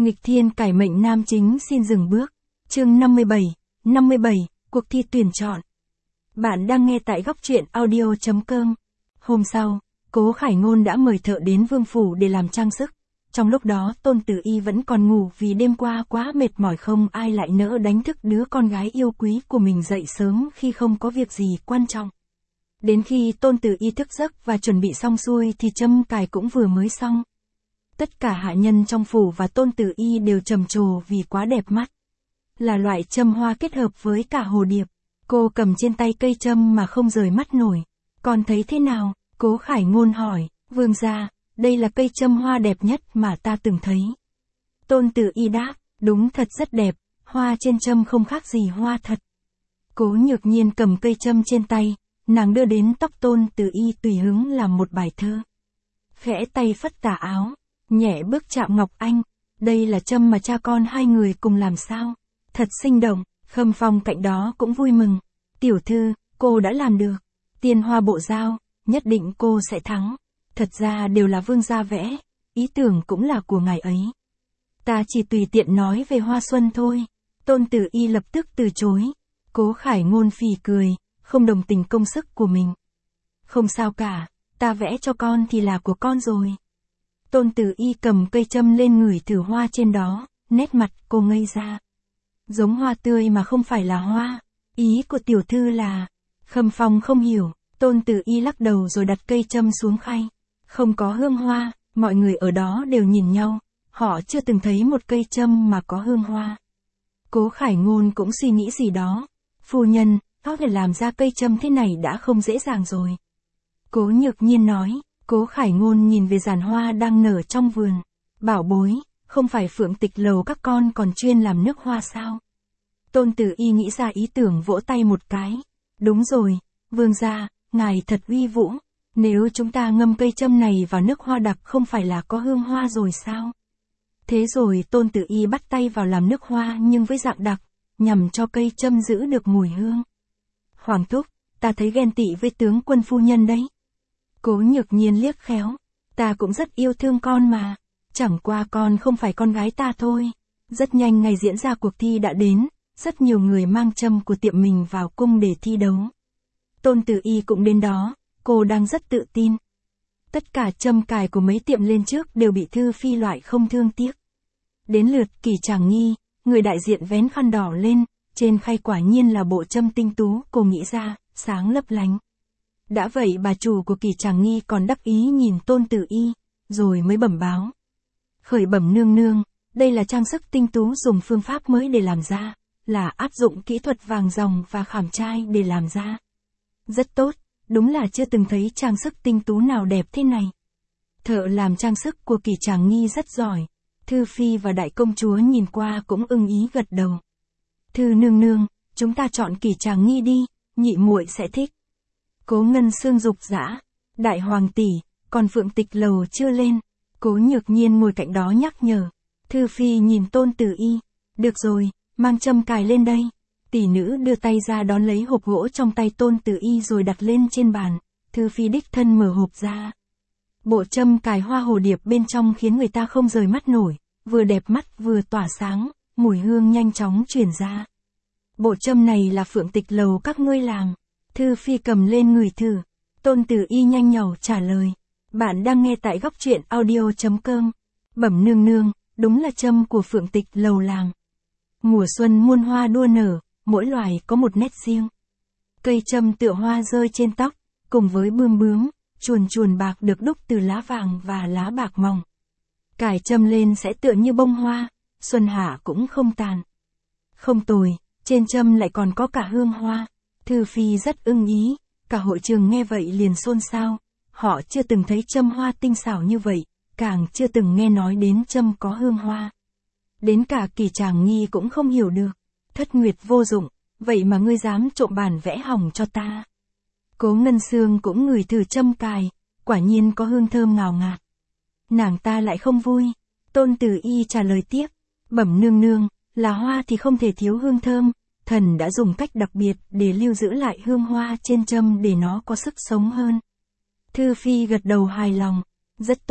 Nghịch thiên cải mệnh nam chính xin dừng bước. Chương 57, cuộc thi tuyển chọn. Bạn đang nghe tại góc truyện audio.com. Hôm sau, Cố Khải Ngôn đã mời thợ đến vương phủ để làm trang sức. Trong lúc đó Tôn Tử Y vẫn còn ngủ vì đêm qua quá mệt mỏi, không ai lại nỡ đánh thức đứa con gái yêu quý của mình dậy sớm khi không có việc gì quan trọng. Đến khi Tôn Tử Y thức giấc và chuẩn bị xong xuôi thì châm cài cũng vừa mới xong. Tất cả hạ nhân trong phủ và Tôn Tử Y đều trầm trồ vì quá đẹp mắt. Là loại châm hoa kết hợp với cả hồ điệp. Cô cầm trên tay cây châm mà không rời mắt nổi. Con thấy thế nào? Cố Khải Ngôn hỏi. Vương gia, đây là cây châm hoa đẹp nhất mà ta từng thấy. Tôn Tử Y đáp, đúng thật rất đẹp, hoa trên châm không khác gì hoa thật. Cố Nhược Nhiên cầm cây châm trên tay, nàng đưa đến tóc Tôn Tử Y tùy hứng làm một bài thơ. Khẽ tay phất tà áo, nhẹ bước chạm ngọc anh, đây là châm mà cha con hai người cùng làm sao? Thật sinh động. Khâm Phong cạnh đó cũng vui mừng. Tiểu thư, cô đã làm được. Tiên hoa bộ dao, nhất định cô sẽ thắng. Thật ra đều là vương gia vẽ, ý tưởng cũng là của ngài ấy. Ta chỉ tùy tiện nói về hoa xuân thôi. Tôn Tử Y lập tức từ chối. Cố Khải Ngôn phì cười, không đồng tình công sức của mình. Không sao cả, ta vẽ cho con thì là của con rồi. Tôn Tử Y cầm cây châm lên ngửi thử hoa trên đó, nét mặt cô ngây ra. Giống hoa tươi mà không phải là hoa. Ý của tiểu thư là... Khâm Phong không hiểu, Tôn Tử Y lắc đầu rồi đặt cây châm xuống khay. Không có hương hoa, mọi người ở đó đều nhìn nhau, họ chưa từng thấy một cây châm mà có hương hoa. Cố Khải Ngôn cũng suy nghĩ gì đó. Phu nhân, có thể làm ra cây châm thế này đã không dễ dàng rồi. Cố Nhược Nhiên nói. Cố Khải Ngôn nhìn về giàn hoa đang nở trong vườn. Bảo bối, không phải Phượng Tịch lầu các con còn chuyên làm nước hoa sao? Tôn Tử Y nghĩ ra ý tưởng vỗ tay một cái. Đúng rồi, vương gia, ngài thật uy vũ. Nếu chúng ta ngâm cây châm này vào nước hoa đặc không phải là có hương hoa rồi sao? Thế rồi Tôn Tử Y bắt tay vào làm nước hoa nhưng với dạng đặc, nhằm cho cây châm giữ được mùi hương. Hoàng thúc, ta thấy ghen tị với tướng quân phu nhân đấy. Cố Nhược Nhiên liếc khéo. Ta cũng rất yêu thương con mà. Chẳng qua con không phải con gái ta thôi. Rất nhanh ngày diễn ra cuộc thi đã đến. Rất nhiều người mang châm của tiệm mình vào cung để thi đấu. Tôn Tử Y cũng đến đó. Cô đang rất tự tin. Tất cả châm cài của mấy tiệm lên trước đều bị Thư Phi loại không thương tiếc. Đến lượt Kỳ Tràng Nghi, người đại diện vén khăn đỏ lên. Trên khay quả nhiên là bộ châm tinh tú cô nghĩ ra, sáng lấp lánh. Đã vậy bà chủ của Kỳ Tràng Nghi còn đắc ý nhìn Tôn Tử Y, rồi mới bẩm báo. Khởi bẩm nương nương, đây là trang sức tinh tú dùng phương pháp mới để làm ra, là áp dụng kỹ thuật vàng ròng và khảm trai để làm ra. Rất tốt, đúng là chưa từng thấy trang sức tinh tú nào đẹp thế này. Thợ làm trang sức của Kỳ Tràng Nghi rất giỏi, Thư Phi và đại công chúa nhìn qua cũng ưng ý gật đầu. Thư nương nương, chúng ta chọn Kỳ Tràng Nghi đi, nhị muội sẽ thích. Cố Ngân Sương dục dã, đại hoàng tỷ, còn Phượng Tịch lầu chưa lên. Cố Nhược Nhiên ngồi cạnh đó nhắc nhở. Thư Phi nhìn Tôn Tử Y, được rồi, mang châm cài lên đây. Tỷ nữ đưa tay ra đón lấy hộp gỗ trong tay Tôn Tử Y rồi đặt lên trên bàn. Thư Phi đích thân mở hộp ra. Bộ châm cài hoa hồ điệp bên trong khiến người ta không rời mắt nổi, vừa đẹp mắt vừa tỏa sáng, mùi hương nhanh chóng truyền ra. Bộ châm này là Phượng Tịch lầu các ngươi làm. Thư Phi cầm lên ngửi thử. Tôn Tử Y nhanh nhảu trả lời. Bạn đang nghe tại góc truyện audio.com. Bẩm nương nương, đúng là châm của Phượng Tịch lầu làm. Mùa xuân muôn hoa đua nở, mỗi loài có một nét riêng. Cây châm tựa hoa rơi trên tóc, cùng với bươm bướm, chuồn chuồn bạc được đúc từ lá vàng và lá bạc mỏng. Cài châm lên sẽ tựa như bông hoa, xuân hạ cũng không tàn. Không tồi, trên châm lại còn có cả hương hoa. Thư Phi rất ưng ý, cả hội trường nghe vậy liền xôn xao, họ chưa từng thấy châm hoa tinh xảo như vậy, càng chưa từng nghe nói đến châm có hương hoa. Đến cả Kỳ Tràng Nghi cũng không hiểu được, Thất Nguyệt vô dụng, vậy mà ngươi dám trộm bản vẽ hỏng cho ta. Cố Ngân Sương cũng ngửi thử châm cài, quả nhiên có hương thơm ngào ngạt. Nàng ta lại không vui, Tôn Tử Y trả lời tiếp, bẩm nương nương, là hoa thì không thể thiếu hương thơm. Thần đã dùng cách đặc biệt để lưu giữ lại hương hoa trên châm để nó có sức sống hơn. Thư Phi gật đầu hài lòng. Rất tốt,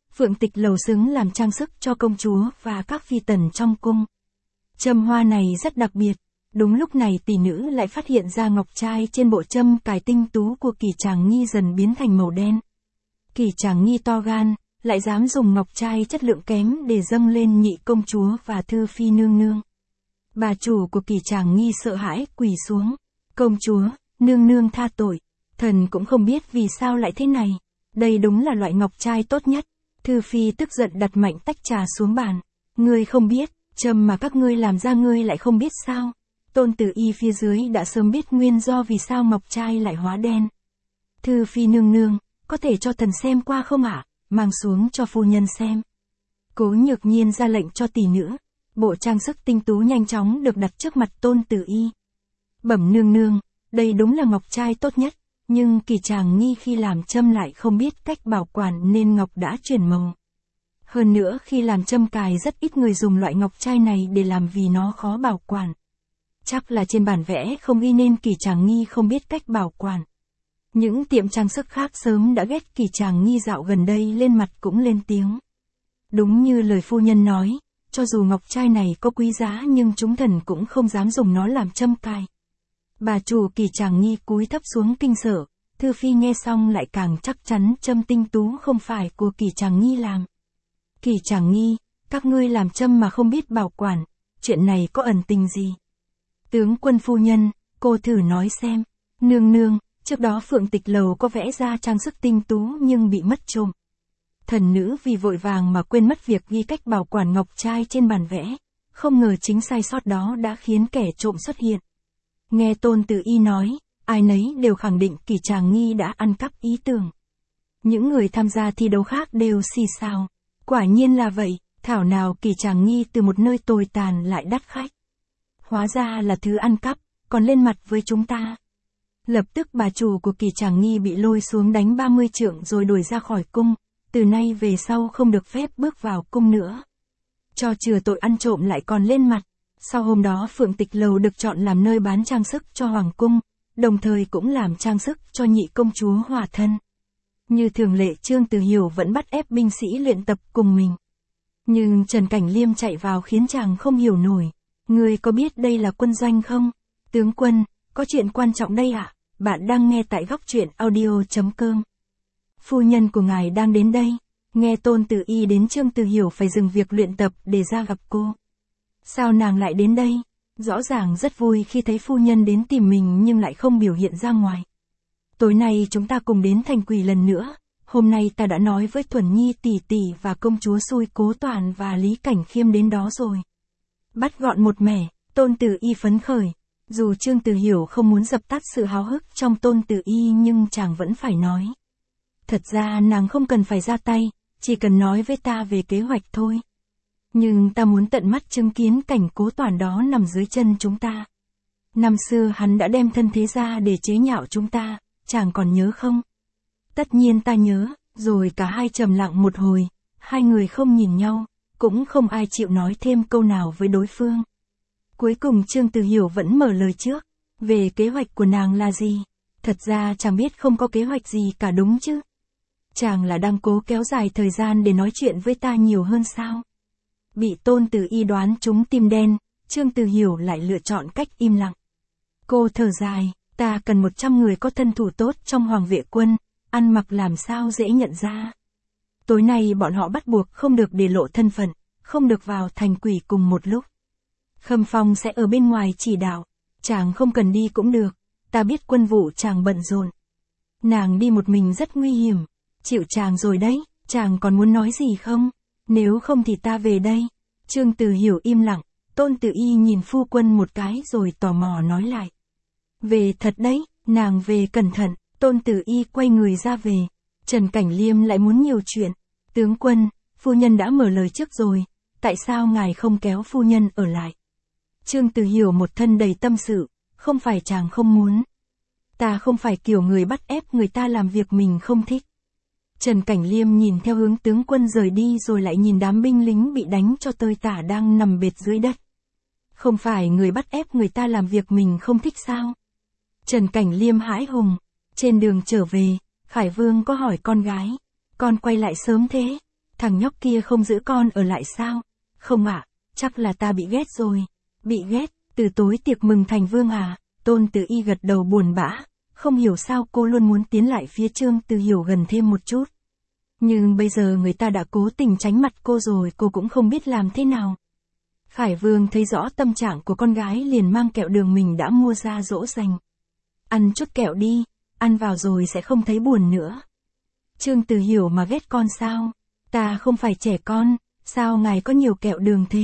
Phượng Tịch Lầu xứng làm trang sức cho công chúa và các phi tần trong cung. Châm hoa này rất đặc biệt. Đúng lúc này tỷ nữ lại phát hiện ra ngọc trai trên bộ châm cài tinh tú của Kỳ Tràng Nghi dần biến thành màu đen. Kỳ Tràng Nghi to gan, lại dám dùng ngọc trai chất lượng kém để dâng lên nhị công chúa và thư phi nương nương. Bà chủ của Kỳ Tràng Nghi sợ hãi quỳ xuống. Công chúa, nương nương tha tội. Thần cũng không biết vì sao lại thế này. Đây đúng là loại ngọc trai tốt nhất. Thư phi tức giận đặt mạnh tách trà xuống bàn. Ngươi không biết, châm mà các ngươi làm ra ngươi lại không biết sao. Tôn Tử Y phía dưới đã sớm biết nguyên do vì sao ngọc trai lại hóa đen. Thư phi nương nương, có thể cho thần xem qua không ạ? Mang xuống cho phu nhân xem. Cố Nhược Nhiên ra lệnh cho tỷ nữ. Bộ trang sức tinh tú nhanh chóng được đặt trước mặt Tôn Tử Y. Bẩm nương nương, đây đúng là ngọc trai tốt nhất, nhưng Kỳ Tràng Nghi khi làm châm lại không biết cách bảo quản nên ngọc đã chuyển màu. Hơn nữa khi làm châm cài rất ít người dùng loại ngọc trai này để làm vì nó khó bảo quản. Chắc là trên bản vẽ không ghi nên Kỳ Tràng Nghi không biết cách bảo quản. Những tiệm trang sức khác sớm đã ghét Kỳ Tràng Nghi dạo gần đây lên mặt cũng lên tiếng. Đúng như lời phu nhân nói, cho dù ngọc trai này có quý giá nhưng chúng thần cũng không dám dùng nó làm châm cài. Bà chủ Kỳ Tràng Nghi cúi thấp xuống kinh sợ, Thư phi nghe xong lại càng chắc chắn châm tinh tú không phải của Kỳ Tràng Nghi làm. Kỳ Tràng Nghi, các ngươi làm châm mà không biết bảo quản, chuyện này có ẩn tình gì? Tướng quân phu nhân, cô thử nói xem. Nương nương, trước đó Phượng Tịch Lầu có vẽ ra trang sức tinh tú nhưng bị mất trộm. Thần nữ vì vội vàng mà quên mất việc ghi cách bảo quản ngọc trai trên bản vẽ, không ngờ chính sai sót đó đã khiến kẻ trộm xuất hiện. Nghe Tôn Tử Y nói, ai nấy đều khẳng định Kỳ Tràng Nghi đã ăn cắp ý tưởng. Những người tham gia thi đấu khác đều xì xào. Quả nhiên là vậy, thảo nào Kỳ Tràng Nghi từ một nơi tồi tàn lại đắt khách. Hóa ra là thứ ăn cắp, còn lên mặt với chúng ta. Lập tức bà chủ của Kỳ Tràng Nghi bị lôi xuống đánh 30 trượng rồi đuổi ra khỏi cung, từ nay về sau không được phép bước vào cung nữa. Cho chừa tội ăn trộm lại còn lên mặt. Sau hôm đó Phượng Tịch Lầu được chọn làm nơi bán trang sức cho Hoàng cung, đồng thời cũng làm trang sức cho nhị công chúa Hòa Thân. Như thường lệ Trương Từ Hiểu vẫn bắt ép binh sĩ luyện tập cùng mình. Nhưng Trần Cảnh Liêm chạy vào khiến chàng không hiểu nổi. Ngươi có biết đây là quân doanh không? Tướng quân, có chuyện quan trọng đây ạ. Bạn đang nghe tại góc truyện audio.com. Phu nhân của ngài đang đến đây. Nghe Tôn Tử Y đến Trương Từ Hiểu phải dừng việc luyện tập để ra gặp cô. Sao nàng lại đến đây? Rõ ràng rất vui khi thấy phu nhân đến tìm mình nhưng lại không biểu hiện ra ngoài. Tối nay chúng ta cùng đến Thành Quỷ lần nữa. Hôm nay ta đã nói với Thuần Nhi tỷ tỷ và công chúa Xui Cố Toàn và Lý Cảnh Khiêm đến đó rồi. Bắt gọn một mẻ, Tôn Tử Y phấn khởi. Dù Trương Từ Hiểu không muốn dập tắt sự háo hức trong Tôn Tử Y nhưng chàng vẫn phải nói. Thật ra nàng không cần phải ra tay, chỉ cần nói với ta về kế hoạch thôi. Nhưng ta muốn tận mắt chứng kiến cảnh Cố Toàn đó nằm dưới chân chúng ta. Năm xưa hắn đã đem thân thế ra để chế nhạo chúng ta, chàng còn nhớ không? Tất nhiên ta nhớ, rồi cả hai trầm lặng một hồi, hai người không nhìn nhau, cũng không ai chịu nói thêm câu nào với đối phương. Cuối cùng Trương Từ Hiểu vẫn mở lời trước, về kế hoạch của nàng là gì? Thật ra chàng biết không có kế hoạch gì cả đúng chứ? Chàng là đang cố kéo dài thời gian để nói chuyện với ta nhiều hơn sao? Bị Tôn Tử Y đoán trúng tim đen, Trương Từ Hiểu lại lựa chọn cách im lặng. Cô thở dài, ta cần 100 người có thân thủ tốt trong Hoàng vệ quân, ăn mặc làm sao dễ nhận ra. Tối nay bọn họ bắt buộc không được để lộ thân phận, không được vào Thành Quỷ cùng một lúc. Khâm Phong sẽ ở bên ngoài chỉ đạo, chàng không cần đi cũng được, ta biết quân vụ chàng bận rộn. Nàng đi một mình rất nguy hiểm, chịu chàng rồi đấy, chàng còn muốn nói gì không? Nếu không thì ta về đây. Trương Từ Hiểu im lặng, Tôn Tử Y nhìn phu quân một cái rồi tò mò nói lại. Về thật đấy, nàng về cẩn thận. Tôn Tử Y quay người ra về. Trần Cảnh Liêm lại muốn nhiều chuyện. Tướng quân, phu nhân đã mở lời trước rồi, tại sao ngài không kéo phu nhân ở lại? Trương Từ Hiểu một thân đầy tâm sự, không phải chàng không muốn. Ta không phải kiểu người bắt ép người ta làm việc mình không thích. Trần Cảnh Liêm nhìn theo hướng tướng quân rời đi rồi lại nhìn đám binh lính bị đánh cho tơi tả đang nằm bệt dưới đất. Không phải người bắt ép người ta làm việc mình không thích sao? Trần Cảnh Liêm hãi hùng. Trên đường trở về, Khải Vương có hỏi con gái. Con quay lại sớm thế. Thằng nhóc kia không giữ con ở lại sao? Không ạ, chắc là ta bị ghét rồi. Bị ghét, từ tối tiệc mừng thành vương à? Tôn Tử Y gật đầu buồn bã, không hiểu sao cô luôn muốn tiến lại phía Trương Từ Hiểu gần thêm một chút. Nhưng bây giờ người ta đã cố tình tránh mặt cô rồi, cô cũng không biết làm thế nào. Khải Vương thấy rõ tâm trạng của con gái liền mang kẹo đường mình đã mua ra dỗ dành. Ăn chút kẹo đi, ăn vào rồi sẽ không thấy buồn nữa. Trương Từ Hiểu mà ghét con sao? Ta không phải trẻ con, sao ngài có nhiều kẹo đường thế?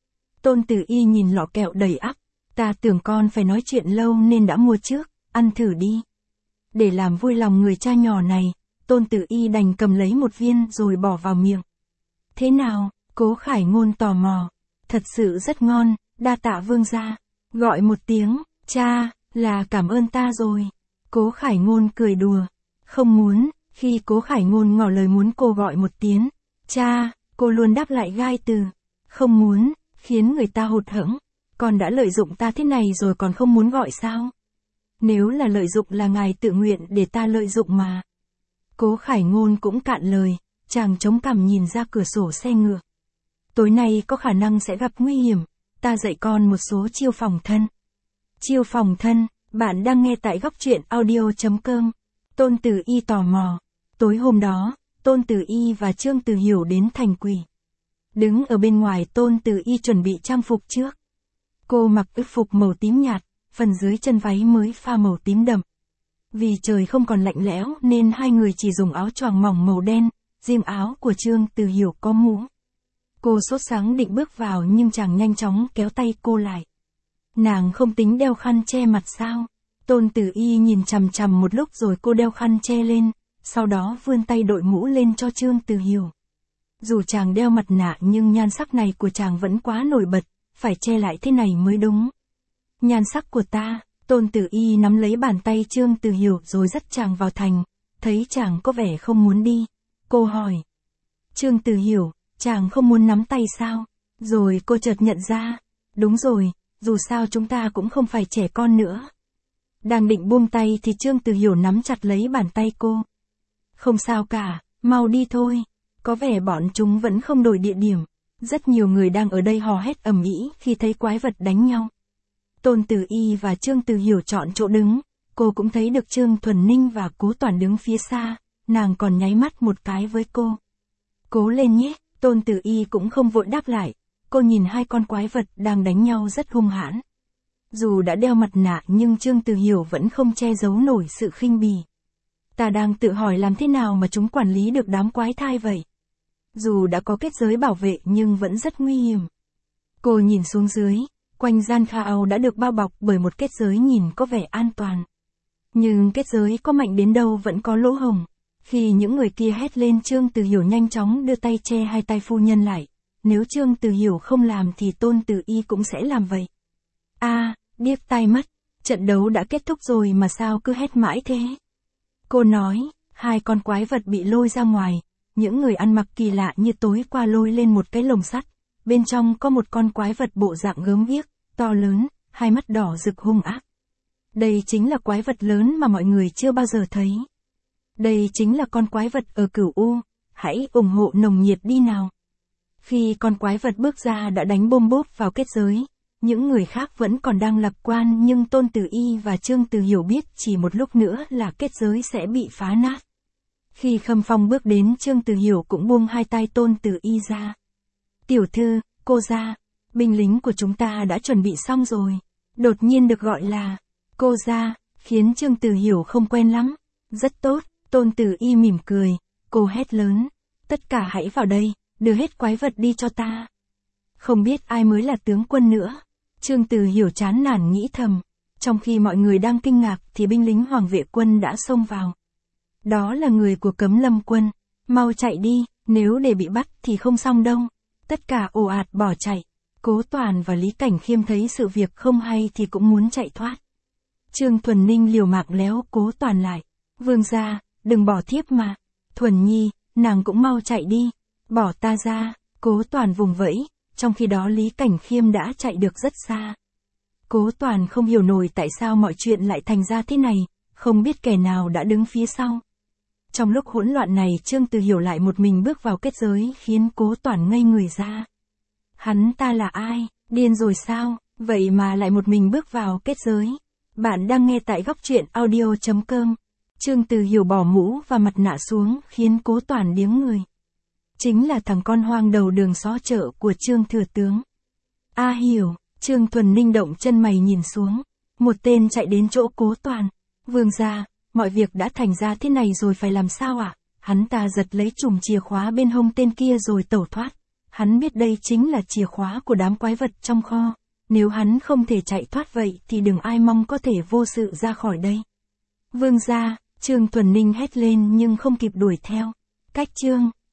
Tôn Tử Y nhìn lọ kẹo đầy ắp, ta tưởng con phải nói chuyện lâu nên đã mua trước, ăn thử đi. Để làm vui lòng người cha nhỏ này, Tôn Tử Y đành cầm lấy một viên rồi bỏ vào miệng. Thế nào? Cố Khải Ngôn tò mò. Thật sự rất ngon, đa tạ vương gia. Gọi một tiếng, cha, là cảm ơn ta rồi. Cố Khải Ngôn cười đùa. Không muốn, khi Cố Khải Ngôn ngỏ lời muốn cô gọi một tiếng, cha, cô luôn đáp lại gai từ. Không muốn, khiến người ta hụt hẫng. Con đã lợi dụng ta thế này rồi còn không muốn gọi sao? Nếu là lợi dụng là ngài tự nguyện để ta lợi dụng mà. Cố Khải Ngôn cũng cạn lời, chàng chống cằm nhìn ra cửa sổ xe ngựa. Tối nay có khả năng sẽ gặp nguy hiểm, ta dạy con một số chiêu phòng thân. Chiêu phòng thân, bạn đang nghe tại góc truyện audio.com. Tôn Tử Y tò mò. Tối hôm đó, Tôn Tử Y và Trương Từ Hiểu đến thành Quỷ. Đứng ở bên ngoài Tôn Tử Y chuẩn bị trang phục trước. Cô mặc ức phục màu tím nhạt, phần dưới chân váy mới pha màu tím đậm. Vì trời không còn lạnh lẽo nên hai người chỉ dùng áo choàng mỏng màu đen, riêng áo của Trương Từ Hiểu có mũ. Cô sốt sắng định bước vào nhưng chàng nhanh chóng kéo tay cô lại. Nàng không tính đeo khăn che mặt sao? Tôn Tử Y nhìn chằm chằm một lúc rồi cô đeo khăn che lên, sau đó vươn tay đội mũ lên cho Trương Từ Hiểu. Dù chàng đeo mặt nạ nhưng nhan sắc này của chàng vẫn quá nổi bật, phải che lại thế này mới đúng. Nhan sắc của ta, Tôn Tử Y nắm lấy bàn tay Trương Từ Hiểu rồi dắt chàng vào thành, thấy chàng có vẻ không muốn đi. Cô hỏi. Trương Từ Hiểu, chàng không muốn nắm tay sao? Rồi cô chợt nhận ra. Đúng rồi, dù sao chúng ta cũng không phải trẻ con nữa. Đang định buông tay thì Trương Từ Hiểu nắm chặt lấy bàn tay cô. Không sao cả, mau đi thôi. Có vẻ bọn chúng vẫn không đổi địa điểm. Rất nhiều người đang ở đây hò hét ầm ĩ khi thấy quái vật đánh nhau. Tôn Tử Y và Trương Từ Hiểu chọn chỗ đứng. Cô cũng thấy được Trương Thuần Ninh và Cố Toản đứng phía xa. Nàng còn nháy mắt một cái với cô. Cố lên nhé, Tôn Tử Y cũng không vội đáp lại. Cô nhìn hai con quái vật đang đánh nhau rất hung hãn. Dù đã đeo mặt nạ nhưng Trương Từ Hiểu vẫn không che giấu nổi sự khinh bỉ. Ta đang tự hỏi làm thế nào mà chúng quản lý được đám quái thai vậy? Dù đã có kết giới bảo vệ nhưng vẫn rất nguy hiểm. Cô nhìn xuống dưới, quanh gian khao đã được bao bọc bởi một kết giới nhìn có vẻ an toàn. Nhưng kết giới có mạnh đến đâu vẫn có lỗ hổng. Khi những người kia hét lên Trương Từ Hiểu nhanh chóng đưa tay che hai tay phu nhân lại. Nếu Trương Từ Hiểu không làm thì Tôn Tử Y cũng sẽ làm vậy. Điếc tai mất, trận đấu đã kết thúc rồi mà sao cứ hét mãi thế? Cô nói, hai con quái vật bị lôi ra ngoài, những người ăn mặc kỳ lạ như tối qua lôi lên một cái lồng sắt, bên trong có một con quái vật bộ dạng gớm ghiếc, to lớn, hai mắt đỏ rực hung ác. Đây chính là quái vật lớn mà mọi người chưa bao giờ thấy. Đây chính là con quái vật ở Cửu U, hãy ủng hộ nồng nhiệt đi nào. Khi con quái vật bước ra đã đánh bôm bốp vào kết giới. Những người khác vẫn còn đang lạc quan nhưng Tôn Tử Y và Trương Từ Hiểu biết chỉ một lúc nữa là kết giới sẽ bị phá nát. Khi Khâm Phong bước đến Trương Từ Hiểu cũng buông hai tay Tôn Tử Y ra. Tiểu thư, cô ra, binh lính của chúng ta đã chuẩn bị xong rồi. Đột nhiên được gọi là cô ra, khiến Trương Từ Hiểu không quen lắm. Rất tốt, Tôn Tử Y mỉm cười, cô hét lớn. Tất cả hãy vào đây, đưa hết quái vật đi cho ta. Không biết ai mới là tướng quân nữa. Trương Từ Hiểu chán nản nghĩ thầm. Trong khi mọi người đang kinh ngạc thì binh lính Hoàng vệ quân đã xông vào. Đó là người của Cấm Lâm quân. Mau chạy đi, nếu để bị bắt thì không xong đâu. Tất cả ồ ạt bỏ chạy. Cố Toản và Lý Cảnh Khiêm thấy sự việc không hay thì cũng muốn chạy thoát. Trương Thuần Ninh liều mạng léo Cố Toản lại. Vương gia, đừng bỏ thiếp mà. Thuần Nhi, nàng cũng mau chạy đi. Bỏ ta ra, Cố Toản vùng vẫy. Trong khi đó Lý Cảnh Khiêm đã chạy được rất xa. Cố Toản không hiểu nổi tại sao mọi chuyện lại thành ra thế này, không biết kẻ nào đã đứng phía sau. Trong lúc hỗn loạn này Trương Từ Hiểu lại một mình bước vào kết giới khiến Cố Toản ngây người ra. Hắn ta là ai? Điên rồi sao? Vậy mà lại một mình bước vào kết giới. Bạn đang nghe tại góc truyện audio.com. Trương Từ Hiểu bỏ mũ và mặt nạ xuống khiến Cố Toản điếng người. Chính là thằng con hoang đầu đường xó chợ của Trương thừa tướng. A Hiểu, Trương Thuần Ninh động chân mày nhìn xuống. Một tên chạy đến chỗ Cố Toản. Vương gia, mọi việc đã thành ra thế này rồi phải làm sao ạ? Hắn ta giật lấy chùm chìa khóa bên hông tên kia rồi tẩu thoát. Hắn biết đây chính là chìa khóa của đám quái vật trong kho. Nếu hắn không thể chạy thoát vậy thì đừng ai mong có thể vô sự ra khỏi đây. Vương gia, Trương Thuần Ninh hét lên nhưng không kịp đuổi theo. Cách Trương